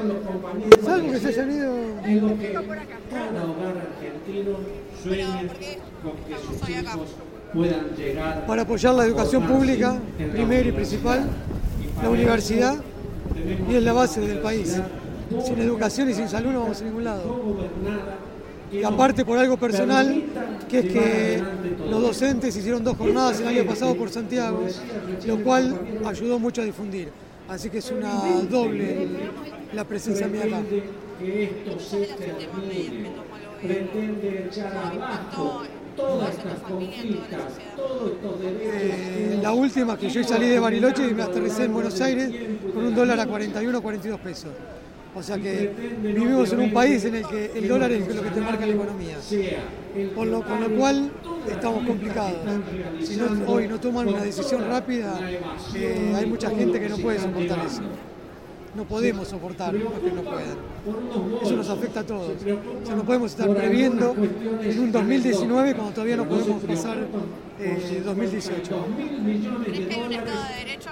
sean los compañeros. Salvo que se hayan ido. En lo que cada hogar argentino sueñe con que sus hijos puedan llegar. Para apoyar la educación pública, primero y principal, la universidad, y es la base del país. Sin educación y sin salud no vamos a ningún lado. Y aparte por algo personal, que es que los docentes hicieron 2 jornadas el año pasado por Santiago, lo cual ayudó mucho a difundir. Así que es una doble la presencia mía acá. Que esto se termine, pretende echar abajo todas estas conquistas, todos estos derechos. La última que yo salí de Bariloche y me aterricé en Buenos Aires con un dólar a 41 42 pesos. O sea que vivimos en un país en el que el dólar es lo que te marca la economía. Con lo cual estamos complicados. Si hoy no toman una decisión rápida, hay mucha gente que no puede soportar eso. No podemos soportar lo que no puedan. Eso nos afecta a todos. O sea, no podemos estar previendo en un 2019 cuando todavía no podemos pasar 2018. ¿Crees que hay un Estado de Derecho?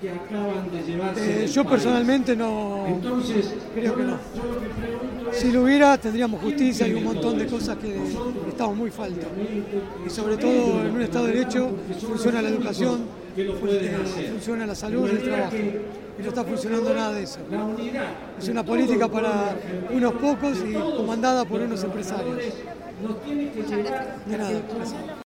Yo personalmente no creo que no. Si lo hubiera, tendríamos justicia y un montón de cosas que estamos muy faltos. Y sobre todo en un Estado de Derecho funciona la educación, funciona la salud y el trabajo. Y no está funcionando nada de eso. Es una política para unos pocos y comandada por unos empresarios. Muchas gracias. De nada, gracias.